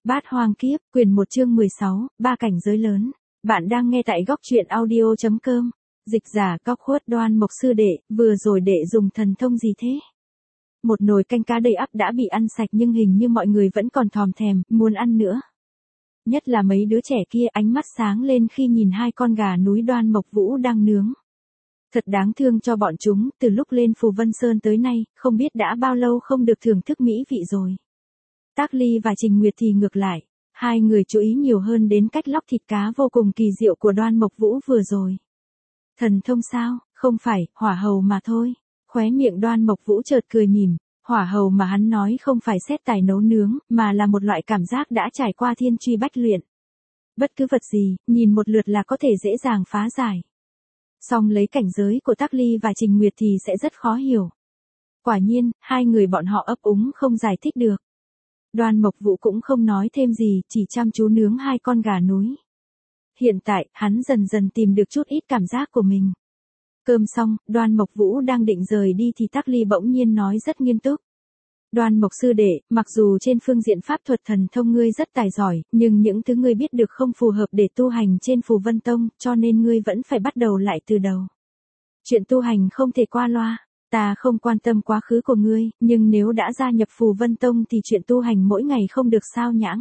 Bát Hoang Kiếp, quyển 1 chương 16, ba cảnh giới lớn. Bạn đang nghe tại góc truyện audio.com. Dịch giả Góc Khuất. Đoan Mộc sư đệ, vừa rồi đệ dùng thần thông gì thế? Một nồi canh cá đầy ắp đã bị ăn sạch nhưng hình như mọi người vẫn còn thòm thèm, muốn ăn nữa. Nhất là mấy đứa trẻ kia ánh mắt sáng lên khi nhìn hai con gà núi Đoan Mộc Vũ đang nướng. Thật đáng thương cho bọn chúng, từ lúc lên Phù Vân Sơn tới nay, không biết đã bao lâu không được thưởng thức mỹ vị rồi. Tác Ly và Trình Nguyệt thì ngược lại, hai người chú ý nhiều hơn đến cách lóc thịt cá vô cùng kỳ diệu của Đoan Mộc Vũ vừa rồi. Thần thông sao? Không phải, hỏa hầu mà thôi. Khóe miệng Đoan Mộc Vũ chợt cười mỉm, hỏa hầu mà hắn nói không phải xét tài nấu nướng, mà là một loại cảm giác đã trải qua thiên truy bách luyện. Bất cứ vật gì, nhìn một lượt là có thể dễ dàng phá giải. Song lấy cảnh giới của Tác Ly và Trình Nguyệt thì sẽ rất khó hiểu. Quả nhiên, hai người bọn họ ấp úng không giải thích được. Đoan Mộc Vũ cũng không nói thêm gì, chỉ chăm chú nướng hai con gà núi. Hiện tại, hắn dần dần tìm được chút ít cảm giác của mình. Cơm xong, Đoan Mộc Vũ đang định rời đi thì Tác Ly bỗng nhiên nói rất nghiêm túc. Đoan Mộc sư đệ, mặc dù trên phương diện pháp thuật thần thông ngươi rất tài giỏi, nhưng những thứ ngươi biết được không phù hợp để tu hành trên Phù Vân Tông, cho nên ngươi vẫn phải bắt đầu lại từ đầu. Chuyện tu hành không thể qua loa. Ta không quan tâm quá khứ của ngươi, nhưng nếu đã gia nhập Phù Vân Tông thì chuyện tu hành mỗi ngày không được sao nhãng.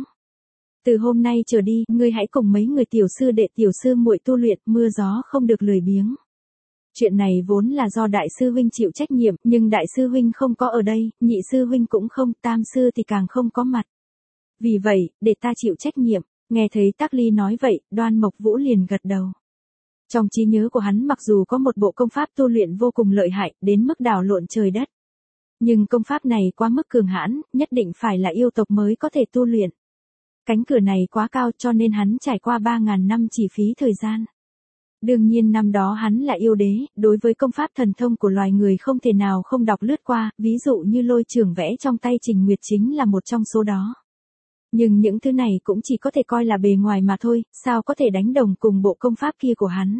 Từ hôm nay trở đi, ngươi hãy cùng mấy người tiểu sư đệ tiểu sư muội tu luyện, mưa gió không được lười biếng. Chuyện này vốn là do đại sư huynh chịu trách nhiệm, nhưng đại sư huynh không có ở đây, nhị sư huynh cũng không, tam sư thì càng không có mặt. Vì vậy, để ta chịu trách nhiệm. Nghe thấy Tác Ly nói vậy, Đoan Mộc Vũ liền gật đầu. Trong trí nhớ của hắn mặc dù có một bộ công pháp tu luyện vô cùng lợi hại, đến mức đảo lộn trời đất. Nhưng công pháp này quá mức cường hãn, nhất định phải là yêu tộc mới có thể tu luyện. Cánh cửa này quá cao cho nên hắn trải qua 3.000 năm chỉ phí thời gian. Đương nhiên năm đó hắn là yêu đế, đối với công pháp thần thông của loài người không thể nào không đọc lướt qua, ví dụ như lôi trường vẽ trong tay Trình Nguyệt chính là một trong số đó. Nhưng những thứ này cũng chỉ có thể coi là bề ngoài mà thôi, sao có thể đánh đồng cùng bộ công pháp kia của hắn.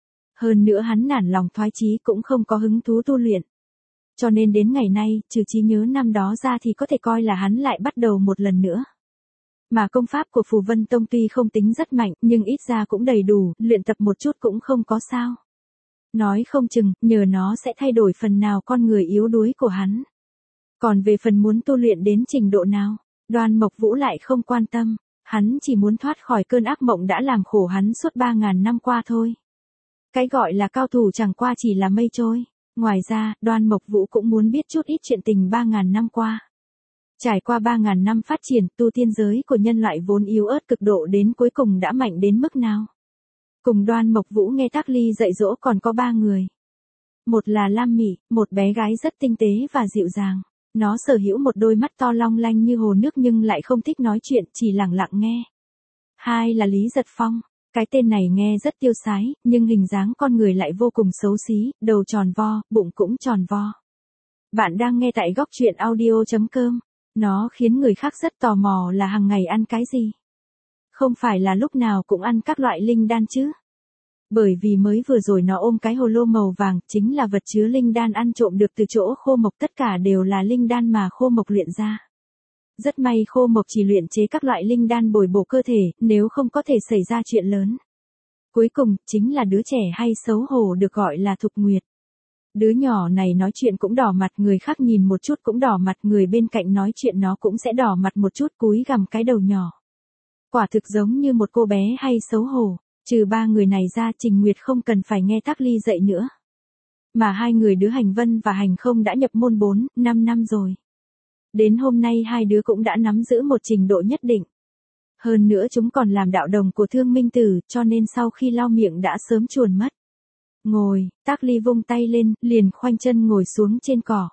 Hơn nữa hắn nản lòng thoái chí cũng không có hứng thú tu luyện. Cho nên đến ngày nay, trừ trí nhớ năm đó ra thì có thể coi là hắn lại bắt đầu một lần nữa. Mà công pháp của Phù Vân Tông tuy không tính rất mạnh, nhưng ít ra cũng đầy đủ, luyện tập một chút cũng không có sao. Nói không chừng, nhờ nó sẽ thay đổi phần nào con người yếu đuối của hắn. Còn về phần muốn tu luyện đến trình độ nào, Đoan Mộc Vũ lại không quan tâm, hắn chỉ muốn thoát khỏi cơn ác mộng đã làm khổ hắn suốt 3.000 năm qua thôi. Cái gọi là cao thủ chẳng qua chỉ là mây trôi. Ngoài ra, Đoan Mộc Vũ cũng muốn biết chút ít chuyện tình 3.000 năm qua. Trải qua 3.000 năm phát triển, tu tiên giới của nhân loại vốn yếu ớt cực độ đến cuối cùng đã mạnh đến mức nào. Cùng Đoan Mộc Vũ nghe Tác Ly dạy dỗ còn có 3 người. Một là Lam Mị, một bé gái rất tinh tế và dịu dàng. Nó sở hữu một đôi mắt to long lanh như hồ nước nhưng lại không thích nói chuyện, chỉ lặng lặng nghe. Hai là Lý Giật Phong. Cái tên này nghe rất tiêu sái, nhưng hình dáng con người lại vô cùng xấu xí, đầu tròn vo, bụng cũng tròn vo. Bạn đang nghe tại góc truyện audio.com. Nó khiến người khác rất tò mò là hàng ngày ăn cái gì. Không phải là lúc nào cũng ăn các loại linh đan chứ. Bởi vì mới vừa rồi nó ôm cái hồ lô màu vàng, chính là vật chứa linh đan ăn trộm được từ chỗ Khô Mộc, tất cả đều là linh đan mà Khô Mộc luyện ra. Rất may Khô Mộc chỉ luyện chế các loại linh đan bồi bổ cơ thể, nếu không có thể xảy ra chuyện lớn. Cuối cùng, chính là đứa trẻ hay xấu hổ được gọi là Thục Nguyệt. Đứa nhỏ này nói chuyện cũng đỏ mặt, người khác nhìn một chút cũng đỏ mặt, người bên cạnh nói chuyện nó cũng sẽ đỏ mặt một chút, cúi gằm cái đầu nhỏ. Quả thực giống như một cô bé hay xấu hổ. Trừ 3 người này ra, Trình Nguyệt không cần phải nghe Tác Ly dạy nữa. Mà hai người đứa Hành Vân và Hành Không đã nhập môn 4-5 năm rồi. Đến hôm nay hai đứa cũng đã nắm giữ một trình độ nhất định. Hơn nữa chúng còn làm đạo đồng của Thương Minh Tử, cho nên sau khi lau miệng đã sớm chuồn mất. Ngồi, Tác Ly vung tay lên, liền khoanh chân ngồi xuống trên cỏ.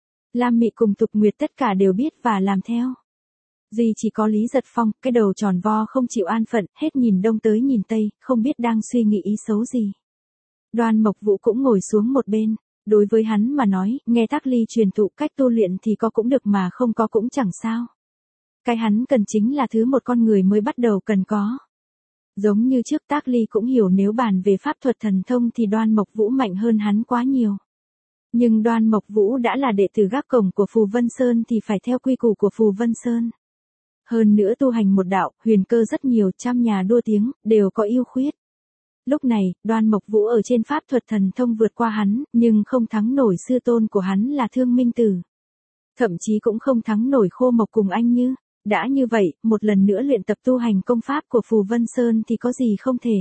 Lam Mị cùng Thục Nguyệt tất cả đều biết và làm theo. Duy chỉ có Lý Giật Phong, cái đầu tròn vo không chịu an phận, hết nhìn đông tới nhìn tây, không biết đang suy nghĩ ý xấu gì. Đoan Mộc Vũ cũng ngồi xuống một bên. Đối với hắn mà nói, nghe Tác Ly truyền thụ cách tu luyện thì có cũng được mà không có cũng chẳng sao. Cái hắn cần chính là thứ một con người mới bắt đầu cần có. Giống như trước Tác Ly cũng hiểu nếu bàn về pháp thuật thần thông thì Đoan Mộc Vũ mạnh hơn hắn quá nhiều. Nhưng Đoan Mộc Vũ đã là đệ tử gác cổng của Phù Vân Sơn thì phải theo quy củ của Phù Vân Sơn. Hơn nữa tu hành một đạo, huyền cơ rất nhiều, trăm nhà đua tiếng, đều có ưu khuyết. Lúc này, Đoan Mộc Vũ ở trên pháp thuật thần thông vượt qua hắn, nhưng không thắng nổi sư tôn của hắn là Thương Minh Tử. Thậm chí cũng không thắng nổi Khô Mộc cùng Anh Như. Đã như vậy, một lần nữa luyện tập tu hành công pháp của Phù Vân Sơn thì có gì không thể.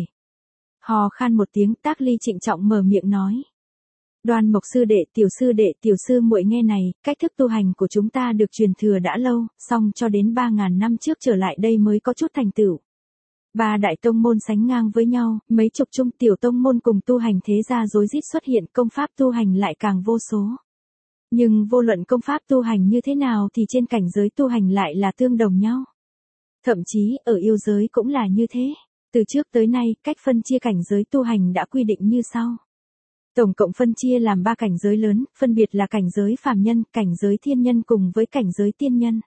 Hò khan một tiếng, Tác Ly trịnh trọng mở miệng nói. Đoan Mộc sư đệ, tiểu sư muội nghe này, cách thức tu hành của chúng ta được truyền thừa đã lâu, song cho đến 3.000 năm trước trở lại đây mới có chút thành tựu. Ba đại tông môn sánh ngang với nhau, mấy chục trung tiểu tông môn cùng tu hành thế gia rối rít xuất hiện, công pháp tu hành lại càng vô số. Nhưng vô luận công pháp tu hành như thế nào thì trên cảnh giới tu hành lại là tương đồng nhau. Thậm chí, ở yêu giới cũng là như thế. Từ trước tới nay, cách phân chia cảnh giới tu hành đã quy định như sau. Tổng cộng phân chia làm 3 cảnh giới lớn, phân biệt là cảnh giới phàm nhân, cảnh giới thiên nhân cùng với cảnh giới tiên nhân.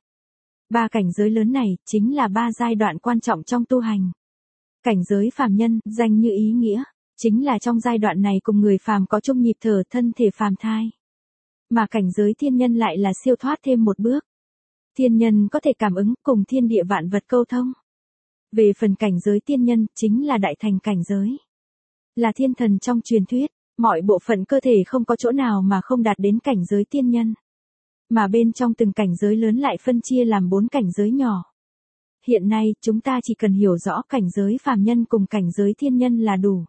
3 cảnh giới lớn này, chính là 3 giai đoạn quan trọng trong tu hành. Cảnh giới phàm nhân, danh như ý nghĩa, chính là trong giai đoạn này cùng người phàm có chung nhịp thở, thân thể phàm thai. Mà cảnh giới thiên nhân lại là siêu thoát thêm một bước. Thiên nhân có thể cảm ứng cùng thiên địa vạn vật câu thông. Về phần cảnh giới tiên nhân, chính là đại thành cảnh giới. Là thiên thần trong truyền thuyết, mọi bộ phận cơ thể không có chỗ nào mà không đạt đến cảnh giới tiên nhân. Mà bên trong từng cảnh giới lớn lại phân chia làm 4 cảnh giới nhỏ. Hiện nay, chúng ta chỉ cần hiểu rõ cảnh giới phàm nhân cùng cảnh giới thiên nhân là đủ.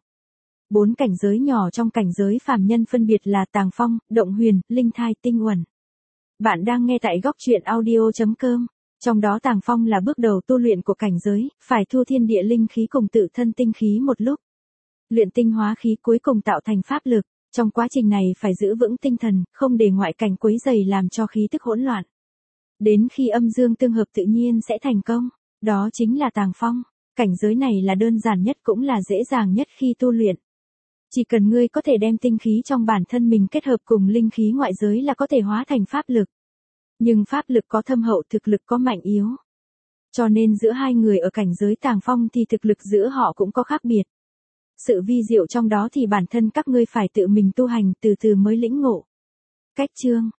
4 cảnh giới nhỏ trong cảnh giới phàm nhân phân biệt là Tàng Phong, Động Huyền, Linh Thai, Tinh Uẩn. Bạn đang nghe tại góc truyện audio.com. Trong đó Tàng Phong là bước đầu tu luyện của cảnh giới, phải thu thiên địa linh khí cùng tự thân tinh khí một lúc. Luyện tinh hóa khí cuối cùng tạo thành pháp lực. Trong quá trình này phải giữ vững tinh thần, không để ngoại cảnh quấy rầy làm cho khí tức hỗn loạn. Đến khi âm dương tương hợp tự nhiên sẽ thành công. Đó chính là Tàng Phong. Cảnh giới này là đơn giản nhất cũng là dễ dàng nhất khi tu luyện. Chỉ cần ngươi có thể đem tinh khí trong bản thân mình kết hợp cùng linh khí ngoại giới là có thể hóa thành pháp lực. Nhưng pháp lực có thâm hậu, thực lực có mạnh yếu. Cho nên giữa hai người ở cảnh giới Tàng Phong thì thực lực giữa họ cũng có khác biệt. Sự vi diệu trong đó thì bản thân các ngươi phải tự mình tu hành từ từ mới lĩnh ngộ. Cách chương